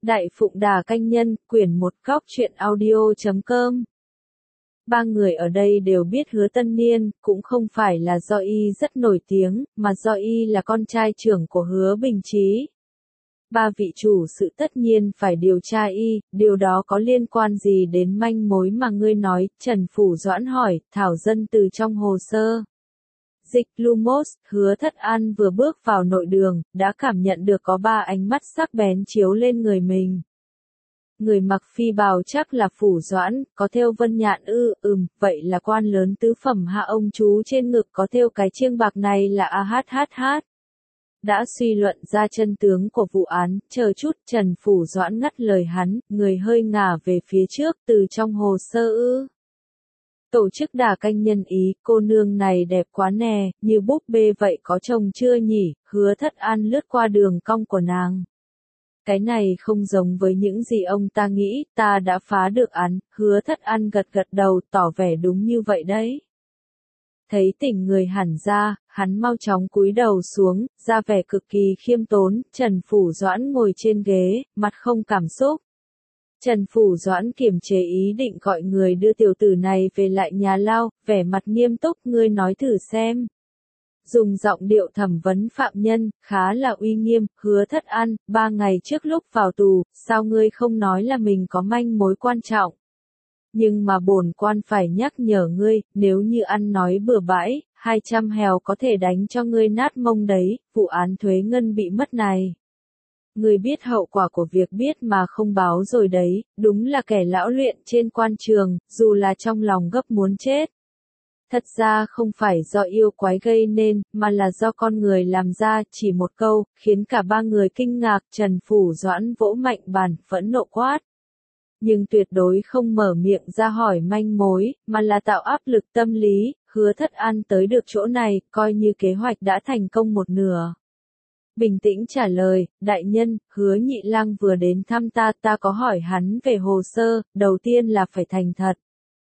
Đại Phụng Đà Canh Nhân, quyển 1 góc truyện audio.com. Ba người ở đây đều biết Hứa Tân Niên, cũng không phải là do y rất nổi tiếng, mà do y là con trai trưởng của Hứa Bình Chí. Ba vị chủ sự tất nhiên phải điều tra y, điều đó có liên quan gì đến manh mối mà ngươi nói? Trần Phủ Doãn hỏi, thảo dân từ trong hồ sơ. Dịch Lumos, Hứa Thất An vừa bước vào nội đường, đã cảm nhận được có ba ánh mắt sắc bén chiếu lên người mình. Người mặc phi bào chắc là Phủ Doãn, có thêu vân nhạn ư? Vậy là quan lớn tứ phẩm hạ. Ông chú trên ngực có thêu cái chiêng bạc này là AHHH. Đã suy luận ra chân tướng của vụ án, chờ chút. Trần Phủ Doãn ngắt lời hắn, người hơi ngả về phía trước, từ trong hồ sơ ư? Tổ chức Đà Canh Nhân ý, cô nương này đẹp quá nè, như búp bê vậy, có chồng chưa nhỉ? Hứa Thất An lướt qua đường cong của nàng. Cái này không giống với những gì ông ta nghĩ, ta đã phá được án. Hứa Thất An gật gật đầu, tỏ vẻ đúng như vậy đấy. Thấy tỉnh người hẳn ra, hắn mau chóng cúi đầu xuống, ra vẻ cực kỳ khiêm tốn. Trần Phủ Doãn ngồi trên ghế, mặt không cảm xúc. Trần Phủ Doãn kiềm chế ý định gọi người đưa tiểu tử này về lại nhà lao, vẻ mặt nghiêm túc, ngươi nói thử xem. Dùng giọng điệu thẩm vấn phạm nhân, khá là uy nghiêm. Hứa Thất An, 3 ngày trước lúc vào tù, sao ngươi không nói là mình có manh mối quan trọng? Nhưng mà bổn quan phải nhắc nhở ngươi, nếu như ăn nói bừa bãi, 200 hèo có thể đánh cho ngươi nát mông đấy. Vụ án thuế ngân bị mất này. Ngươi biết hậu quả của việc biết mà không báo rồi đấy, đúng là kẻ lão luyện trên quan trường, dù là trong lòng gấp muốn chết. Thật ra không phải do yêu quái gây nên, mà là do con người làm ra. Chỉ một câu, khiến cả ba người kinh ngạc. Trần Phủ Doãn vỗ mạnh bàn, phẫn nộ quát. Nhưng tuyệt đối không mở miệng ra hỏi manh mối, mà là tạo áp lực tâm lý. Hứa Thất An tới được chỗ này, coi như kế hoạch đã thành công một nửa. Bình tĩnh trả lời, đại nhân, Hứa Nhị Lang vừa đến thăm ta có hỏi hắn về hồ sơ, đầu tiên là phải thành thật.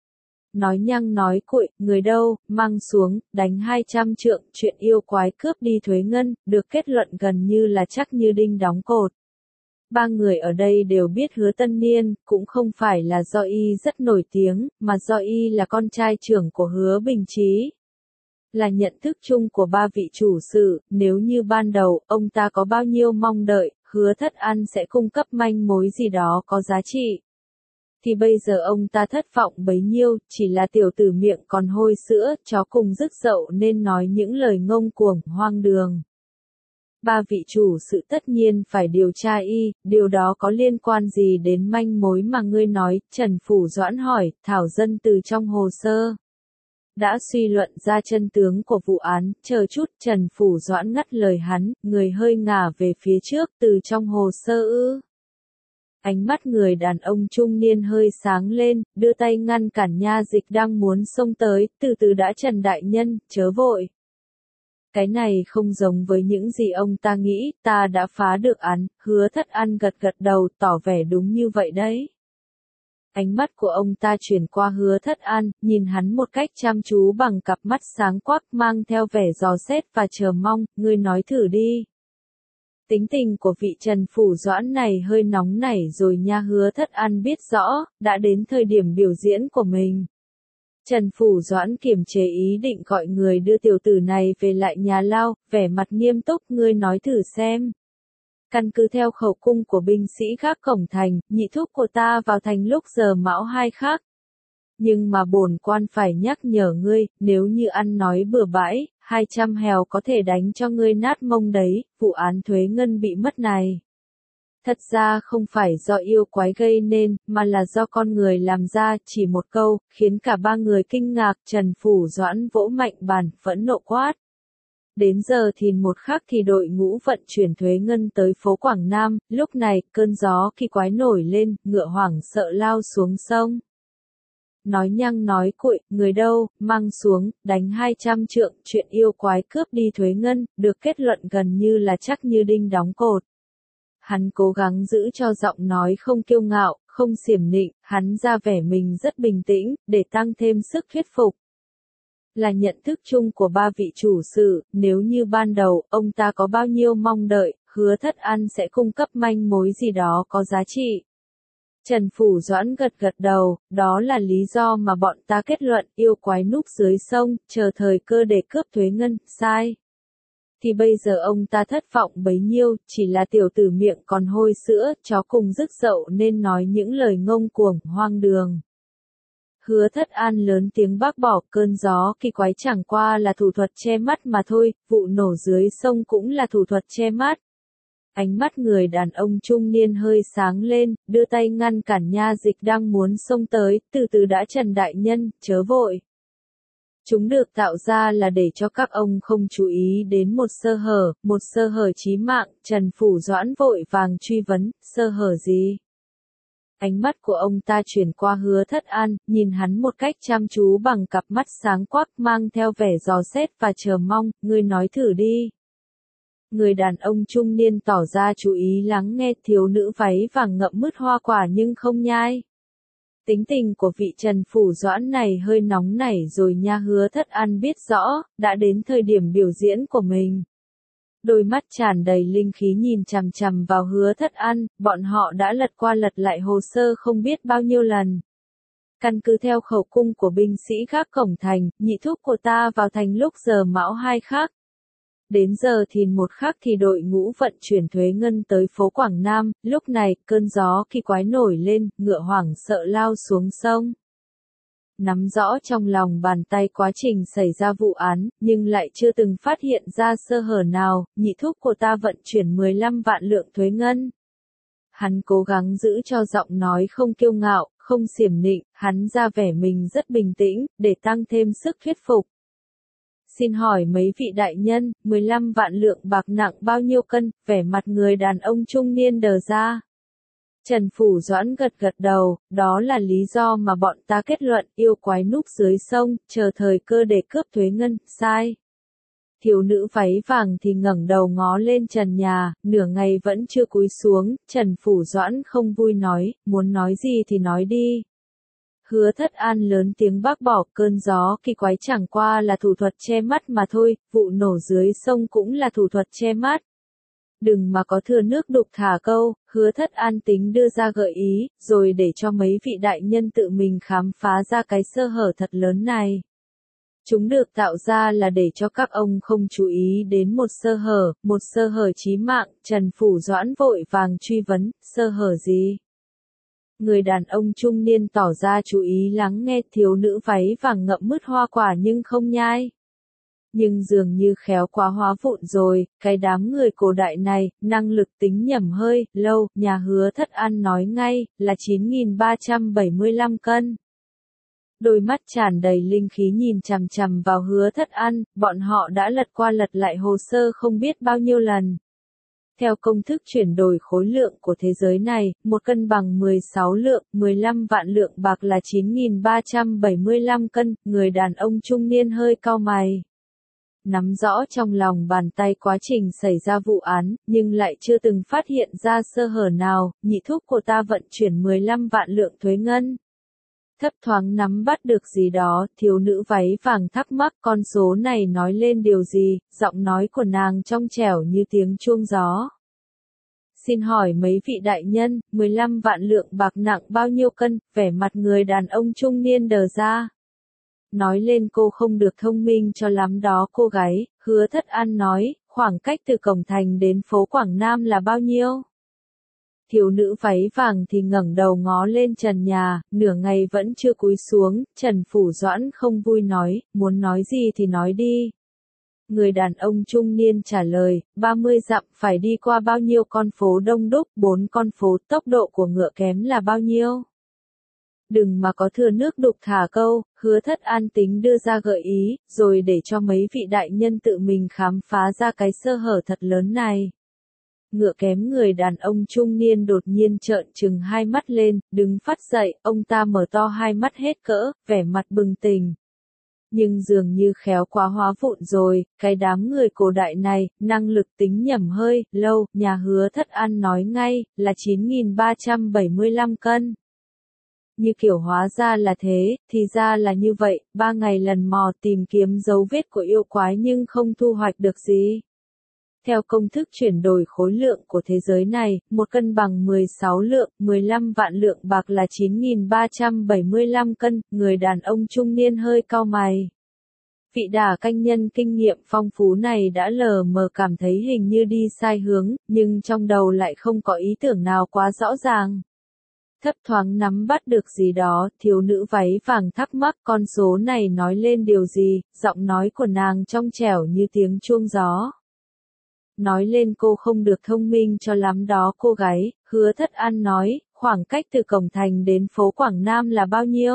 Nói nhăng nói cuội, người đâu, mang xuống, đánh 200 trượng. Chuyện yêu quái cướp đi thuế ngân, được kết luận gần như là chắc như đinh đóng cột. Ba người ở đây đều biết Hứa Tân Niên, cũng không phải là do y rất nổi tiếng, mà do y là con trai trưởng của Hứa Bình Chí. Là nhận thức chung của ba vị chủ sự, nếu như ban đầu, ông ta có bao nhiêu mong đợi, Hứa Thất An sẽ cung cấp manh mối gì đó có giá trị. Thì bây giờ ông ta thất vọng bấy nhiêu, chỉ là tiểu tử miệng còn hôi sữa, chó cùng rức dậu nên nói những lời ngông cuồng, hoang đường. Ba vị chủ sự tất nhiên phải điều tra y, điều đó có liên quan gì đến manh mối mà ngươi nói? Trần Phủ Doãn hỏi, thảo dân từ trong hồ sơ. Đã suy luận ra chân tướng của vụ án, chờ chút. Trần Phủ Doãn ngắt lời hắn, người hơi ngả về phía trước, từ trong hồ sơ ư? Ánh mắt người đàn ông trung niên hơi sáng lên, đưa tay ngăn cản nha dịch đang muốn xông tới, từ từ đã. Trần đại nhân, chớ vội. Cái này không giống với những gì ông ta nghĩ, ta đã phá được án. Hứa Thất An gật gật đầu, tỏ vẻ đúng như vậy đấy. Ánh mắt của ông ta chuyển qua Hứa Thất An, nhìn hắn một cách chăm chú bằng cặp mắt sáng quắc, mang theo vẻ dò xét và chờ mong. Ngươi nói thử đi. Tính tình của vị Trần Phủ Doãn này hơi nóng nảy rồi nha. Hứa Thất An biết rõ, đã đến thời điểm biểu diễn của mình. Trần Phủ Doãn kiềm chế ý định gọi người đưa tiểu tử này về lại nhà lao, vẻ mặt nghiêm túc, ngươi nói thử xem. Căn cứ theo khẩu cung của binh sĩ gác cổng thành, nhị thúc của ta vào thành lúc giờ Mão 2 khác. Nhưng mà bổn quan phải nhắc nhở ngươi, nếu như ăn nói bừa bãi, 200 hèo có thể đánh cho ngươi nát mông đấy. Vụ án thuế ngân bị mất này. Thật ra không phải do yêu quái gây nên, mà là do con người làm ra. Chỉ một câu, khiến cả ba người kinh ngạc. Trần Phủ Doãn vỗ mạnh bàn, phẫn nộ quát. Đến giờ thìn một khắc thì đội ngũ vận chuyển thuế ngân tới phố Quảng Nam. Lúc này, cơn gió kỳ quái nổi lên, ngựa hoảng sợ lao xuống sông. Nói nhăng nói cuội, người đâu, mang xuống, đánh 200 trượng. Chuyện yêu quái cướp đi thuế ngân, được kết luận gần như là chắc như đinh đóng cột. Hắn cố gắng giữ cho giọng nói không kiêu ngạo, không xiểm nịnh, hắn ra vẻ mình rất bình tĩnh, để tăng thêm sức thuyết phục. Là nhận thức chung của ba vị chủ sự, nếu như ban đầu, ông ta có bao nhiêu mong đợi, Hứa Thất An sẽ cung cấp manh mối gì đó có giá trị. Trần Phủ Doãn gật gật đầu, đó là lý do mà bọn ta kết luận yêu quái núp dưới sông, chờ thời cơ để cướp thuế ngân, sai. Thì bây giờ ông ta thất vọng bấy nhiêu, chỉ là tiểu tử miệng còn hôi sữa, chó cùng rứt dậu nên nói những lời ngông cuồng, hoang đường. Hứa Thất An lớn tiếng bác bỏ, cơn gió kỳ quái chẳng qua là thủ thuật che mắt mà thôi, vụ nổ dưới sông cũng là thủ thuật che mắt. Ánh mắt người đàn ông trung niên hơi sáng lên, đưa tay ngăn cản nha dịch đang muốn xông tới, từ từ đã Trần đại nhân, chớ vội. Chúng được tạo ra là để cho các ông không chú ý đến một sơ hở chí mạng, Trần Phủ Doãn vội vàng truy vấn, sơ hở gì? Ánh mắt của ông ta chuyển qua Hứa Thất An, nhìn hắn một cách chăm chú bằng cặp mắt sáng quắc mang theo vẻ dò xét và chờ mong, ngươi nói thử đi. Người đàn ông trung niên tỏ ra chú ý lắng nghe, thiếu nữ váy vàng ngậm mứt hoa quả nhưng không nhai. Tính tình của vị Trần Phủ Doãn này hơi nóng nảy rồi nha. Hứa Thất An biết rõ, đã đến thời điểm biểu diễn của mình. Đôi mắt tràn đầy linh khí nhìn chằm chằm vào Hứa Thất An, bọn họ đã lật qua lật lại hồ sơ không biết bao nhiêu lần. Căn cứ theo khẩu cung của binh sĩ gác cổng thành, nhị thúc của ta vào thành lúc giờ Mão 2 khắc. Đến giờ Thìn 1 khắc thì đội ngũ vận chuyển thuế ngân tới phố Quảng Nam, lúc này, cơn gió kỳ quái nổi lên, ngựa hoảng sợ lao xuống sông. Nắm rõ trong lòng bàn tay quá trình xảy ra vụ án, nhưng lại chưa từng phát hiện ra sơ hở nào, nhị thúc của ta vận chuyển 15 vạn lượng thuế ngân. Hắn cố gắng giữ cho giọng nói không kiêu ngạo, không xiểm nịnh, hắn ra vẻ mình rất bình tĩnh, để tăng thêm sức thuyết phục. Xin hỏi mấy vị đại nhân, 15 vạn lượng bạc nặng bao nhiêu cân, vẻ mặt người đàn ông trung niên đờ ra. Trần Phủ Doãn gật gật đầu, đó là lý do mà bọn ta kết luận yêu quái núp dưới sông, chờ thời cơ để cướp thuế ngân, sai. Thiếu nữ váy vàng thì ngẩng đầu ngó lên trần nhà, nửa ngày vẫn chưa cúi xuống, Trần Phủ Doãn không vui nói, muốn nói gì thì nói đi. Hứa Thất An lớn tiếng bác bỏ, cơn gió kỳ quái chẳng qua là thủ thuật che mắt mà thôi, vụ nổ dưới sông cũng là thủ thuật che mắt. Đừng mà có thừa nước đục thả câu, Hứa Thất An tính đưa ra gợi ý, rồi để cho mấy vị đại nhân tự mình khám phá ra cái sơ hở thật lớn này. Chúng được tạo ra là để cho các ông không chú ý đến một sơ hở chí mạng, Trần Phủ Doãn vội vàng truy vấn, sơ hở gì? Người đàn ông trung niên tỏ ra chú ý lắng nghe, thiếu nữ váy vàng ngậm mứt hoa quả nhưng không nhai. Nhưng dường như khéo quá hóa vụn rồi, cái đám người cổ đại này, năng lực tính nhẩm hơi, lâu, nhà Hứa Thất An nói ngay, là 9.375 cân. Đôi mắt tràn đầy linh khí nhìn chằm chằm vào Hứa Thất An, bọn họ đã lật qua lật lại hồ sơ không biết bao nhiêu lần. Theo công thức chuyển đổi khối lượng của thế giới này, một cân bằng 16 lượng, 15 vạn lượng bạc là 9.375 cân, người đàn ông trung niên hơi cau mày. Nắm rõ trong lòng bàn tay quá trình xảy ra vụ án, nhưng lại chưa từng phát hiện ra sơ hở nào, nhị thúc của ta vận chuyển 15 vạn lượng thuế ngân. Thấp thoáng nắm bắt được gì đó, thiếu nữ váy vàng thắc mắc con số này nói lên điều gì, giọng nói của nàng trong trẻo như tiếng chuông gió. Xin hỏi mấy vị đại nhân, 15 vạn lượng bạc nặng bao nhiêu cân, vẻ mặt người đàn ông trung niên đờ ra. Nói lên cô không được thông minh cho lắm đó cô gái, Hứa Thất An nói, khoảng cách từ cổng thành đến phố Quảng Nam là bao nhiêu? Thiếu nữ váy vàng thì ngẩng đầu ngó lên trần nhà, nửa ngày vẫn chưa cúi xuống, Trần Phủ Doãn không vui nói, muốn nói gì thì nói đi. Người đàn ông trung niên trả lời, 30 dặm phải đi qua bao nhiêu con phố đông đúc, 4 con phố, tốc độ của ngựa kém là bao nhiêu? Đừng mà có thừa nước đục thả câu, Hứa Thất An tính đưa ra gợi ý, rồi để cho mấy vị đại nhân tự mình khám phá ra cái sơ hở thật lớn này. Ngựa kém, người đàn ông trung niên đột nhiên trợn trừng hai mắt lên, đứng phát dậy, ông ta mở to hai mắt hết cỡ, vẻ mặt bừng tỉnh. Nhưng dường như khéo quá hóa vụn rồi, cái đám người cổ đại này, năng lực tính nhẩm hơi, lâu, nhà Hứa Thất An nói ngay, là 9.375 cân. Như kiểu hóa ra là thế, thì ra là như vậy, 3 ngày lần mò tìm kiếm dấu vết của yêu quái nhưng không thu hoạch được gì. Theo công thức chuyển đổi khối lượng của thế giới này, một cân bằng 16 lượng, 15 vạn lượng bạc là 9.375 cân, người đàn ông trung niên hơi cau mày. Vị đà canh nhân kinh nghiệm phong phú này đã lờ mờ cảm thấy hình như đi sai hướng, nhưng trong đầu lại không có ý tưởng nào quá rõ ràng. Thấp thoáng nắm bắt được gì đó, thiếu nữ váy vàng thắc mắc con số này nói lên điều gì, giọng nói của nàng trong trẻo như tiếng chuông gió. Nói lên cô không được thông minh cho lắm đó cô gái, Hứa Thất An nói, khoảng cách từ cổng thành đến phố Quảng Nam là bao nhiêu?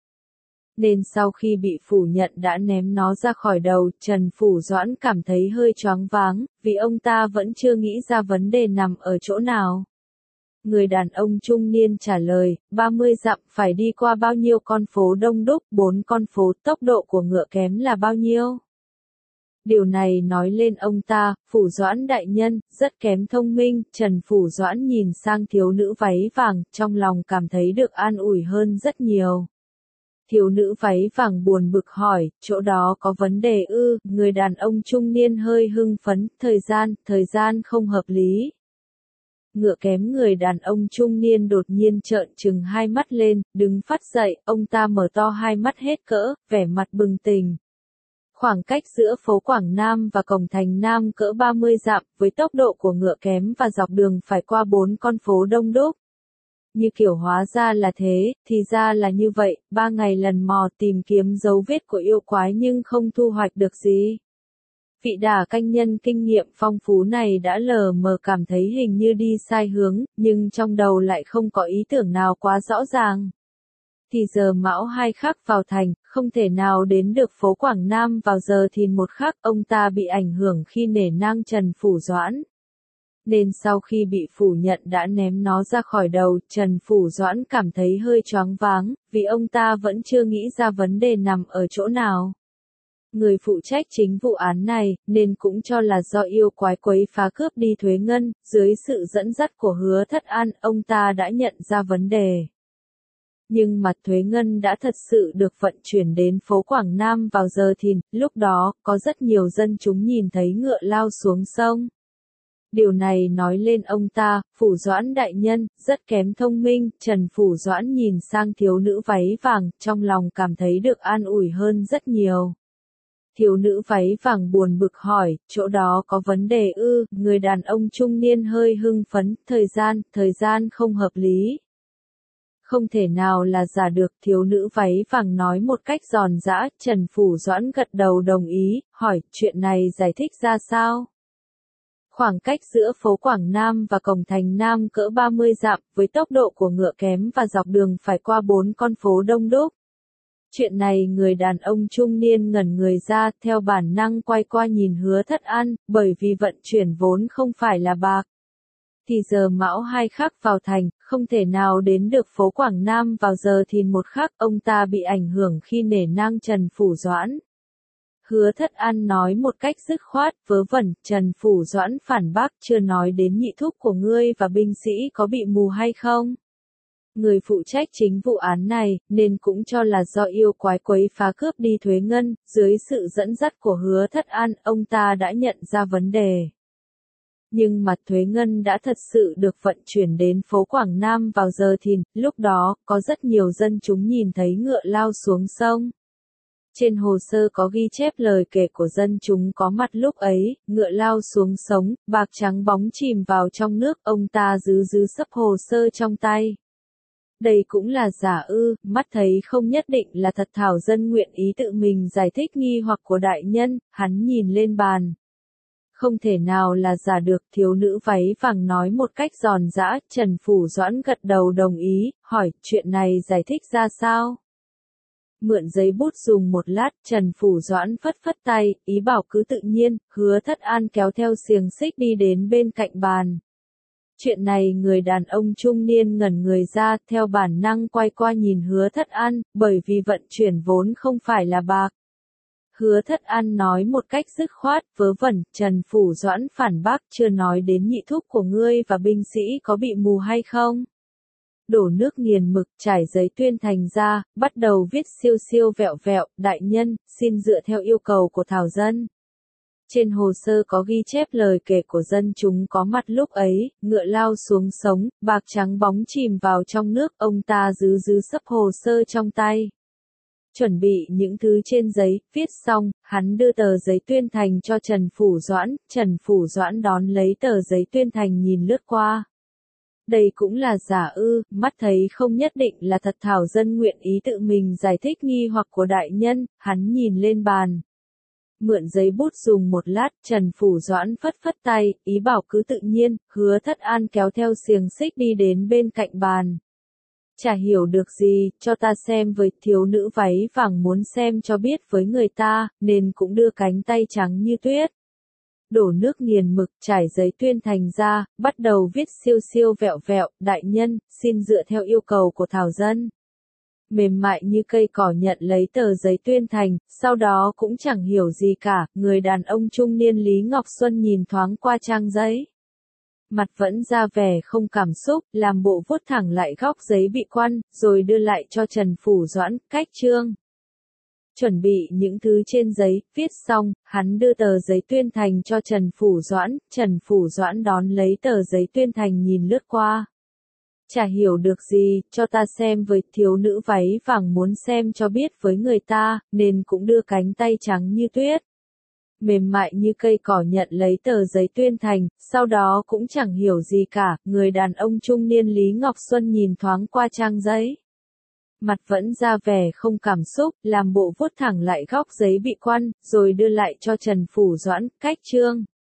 Nên sau khi bị phủ nhận đã ném nó ra khỏi đầu, Trần Phủ Doãn cảm thấy hơi choáng váng, vì ông ta vẫn chưa nghĩ ra vấn đề nằm ở chỗ nào. Người đàn ông trung niên trả lời, 30 dặm phải đi qua bao nhiêu con phố đông đúc, 4 con phố, tốc độ của ngựa kém là bao nhiêu? Điều này nói lên ông ta, Phủ Doãn đại nhân, rất kém thông minh, Trần Phủ Doãn nhìn sang thiếu nữ váy vàng, trong lòng cảm thấy được an ủi hơn rất nhiều. Thiếu nữ váy vàng buồn bực hỏi, chỗ đó có vấn đề ư, người đàn ông trung niên hơi hưng phấn, thời gian không hợp lý. Ngựa kém người đàn ông trung niên đột nhiên trợn trừng hai mắt lên, đứng phát dậy, ông ta mở to hai mắt hết cỡ, vẻ mặt bừng tỉnh. Khoảng cách giữa phố Quảng Nam và cổng thành Nam cỡ 30 dặm, với tốc độ của ngựa kém và dọc đường phải qua 4 con phố đông đúc. Như kiểu hóa ra là thế, thì ra là như vậy, 3 ngày lần mò tìm kiếm dấu vết của yêu quái nhưng không thu hoạch được gì. Vị đà canh nhân kinh nghiệm phong phú này đã lờ mờ cảm thấy hình như đi sai hướng, nhưng trong đầu lại không có ý tưởng nào quá rõ ràng. Thì giờ Mão 2 khắc vào thành, không thể nào đến được phố Quảng Nam vào giờ thìn 1 khắc, ông ta bị ảnh hưởng khi nể nang Trần Phủ Doãn. Nên sau khi bị phủ nhận đã ném nó ra khỏi đầu, Trần Phủ Doãn cảm thấy hơi choáng váng, vì ông ta vẫn chưa nghĩ ra vấn đề nằm ở chỗ nào. Người phụ trách chính vụ án này, nên cũng cho là do yêu quái quấy phá cướp đi thuế ngân, dưới sự dẫn dắt của Hứa Thất An, ông ta đã nhận ra vấn đề. Nhưng mặt thuế ngân đã thật sự được vận chuyển đến phố Quảng Nam vào giờ thìn, lúc đó, có rất nhiều dân chúng nhìn thấy ngựa lao xuống sông. Điều này nói lên ông ta, Phủ Doãn đại nhân, rất kém thông minh, Trần Phủ Doãn nhìn sang thiếu nữ váy vàng, trong lòng cảm thấy được an ủi hơn rất nhiều. Thiếu nữ váy vàng buồn bực hỏi, chỗ đó có vấn đề ư, người đàn ông trung niên hơi hưng phấn, thời gian không hợp lý. Không thể nào là giả được, thiếu nữ váy vàng nói một cách giòn giã, Trần Phủ Doãn gật đầu đồng ý, hỏi, chuyện này giải thích ra sao? Khoảng cách giữa phố Quảng Nam và cổng thành Nam cỡ 30 dặm, với tốc độ của ngựa kém và dọc đường phải qua 4 con phố đông đúc. Chuyện này người đàn ông trung niên ngẩn người ra, theo bản năng quay qua nhìn Hứa Thất An, bởi vì vận chuyển vốn không phải là bạc. Thì giờ Mão 2 khắc vào thành, không thể nào đến được phố Quảng Nam vào giờ thìn 1 khắc, ông ta bị ảnh hưởng khi nể nang Trần Phủ Doãn. Hứa Thất An nói một cách dứt khoát, vớ vẩn, Trần Phủ Doãn phản bác, chưa nói đến nhị thúc của ngươi và binh sĩ có bị mù hay không? Người phụ trách chính vụ án này, nên cũng cho là do yêu quái quấy phá cướp đi thuế ngân, dưới sự dẫn dắt của Hứa Thất An, ông ta đã nhận ra vấn đề. Nhưng mặt thuế ngân đã thật sự được vận chuyển đến phố Quảng Nam vào giờ thìn, lúc đó, có rất nhiều dân chúng nhìn thấy ngựa lao xuống sông. Trên hồ sơ có ghi chép lời kể của dân chúng có mặt lúc ấy, ngựa lao xuống sống, bạc trắng bóng chìm vào trong nước, ông ta giữ sấp hồ sơ trong tay. Đây cũng là giả ư, mắt thấy không nhất định là thật, thảo dân nguyện ý tự mình giải thích nghi hoặc của đại nhân, hắn nhìn lên bàn. Không thể nào là giả được, thiếu nữ váy vàng nói một cách giòn giã, Trần Phủ Doãn gật đầu đồng ý, hỏi, chuyện này giải thích ra sao? Mượn giấy bút dùng một lát, Trần Phủ Doãn phất phất tay, ý bảo cứ tự nhiên, Hứa Thất An kéo theo xiềng xích đi đến bên cạnh bàn. Chuyện này người đàn ông trung niên ngẩn người ra, theo bản năng quay qua nhìn Hứa Thất An, bởi vì vận chuyển vốn không phải là bạc. Hứa Thất An nói một cách dứt khoát, vớ vẩn, Trần Phủ Doãn phản bác, chưa nói đến nhị thúc của ngươi và binh sĩ có bị mù hay không? Đổ nước nghiền mực, trải giấy tuyên thành ra, bắt đầu viết siêu siêu vẹo vẹo, đại nhân, xin dựa theo yêu cầu của thảo dân. Trên hồ sơ có ghi chép lời kể của dân chúng có mặt lúc ấy, ngựa lao xuống sống, bạc trắng bóng chìm vào trong nước, ông ta giữ sấp hồ sơ trong tay. Chuẩn bị những thứ trên giấy, viết xong, hắn đưa tờ giấy tuyên thành cho Trần Phủ Trần Phủ Doãn đón lấy tờ giấy tuyên thành nhìn lướt qua. Đây cũng là giả ư, mắt thấy không nhất định là thật, thảo dân nguyện ý tự mình giải thích nghi hoặc của đại nhân, hắn nhìn lên bàn. Mượn giấy bút dùng một lát, Trần Phủ Doãn phất phất tay, ý bảo cứ tự nhiên, Hứa Thất An kéo theo xiềng xích đi đến bên cạnh bàn. Chả hiểu được gì, cho ta xem với, thiếu nữ váy vàng muốn xem cho biết với người ta, nên cũng đưa cánh tay trắng như tuyết. Đổ nước nghiền mực, trải giấy tuyên thành ra, bắt đầu viết siêu siêu vẹo vẹo, đại nhân, xin dựa theo yêu cầu của thảo dân. Mềm mại như cây cỏ nhận lấy tờ giấy tuyên thành, sau đó cũng chẳng hiểu gì cả, người đàn ông trung niên Lý Ngọc Xuân nhìn thoáng qua trang giấy. Mặt vẫn ra vẻ không cảm xúc, làm bộ vuốt thẳng lại góc giấy bị quăn, rồi đưa lại cho Trần Phủ Doãn, cách chương. Chuẩn bị những thứ trên giấy, viết xong, hắn đưa tờ giấy tuyên thành cho Trần Phủ Doãn đón lấy tờ giấy tuyên thành nhìn lướt qua. Chả hiểu được gì, cho ta xem với, thiếu nữ váy vàng muốn xem cho biết với người ta, nên cũng đưa cánh tay trắng như tuyết. Mềm mại như cây cỏ nhận lấy tờ giấy tuyên thành, sau đó cũng chẳng hiểu gì cả, người đàn ông trung niên Lý Ngọc Xuân nhìn thoáng qua trang giấy. Mặt vẫn ra vẻ không cảm xúc, làm bộ vuốt thẳng lại góc giấy bị quăn, rồi đưa lại cho Trần Phủ Doãn, cách chương.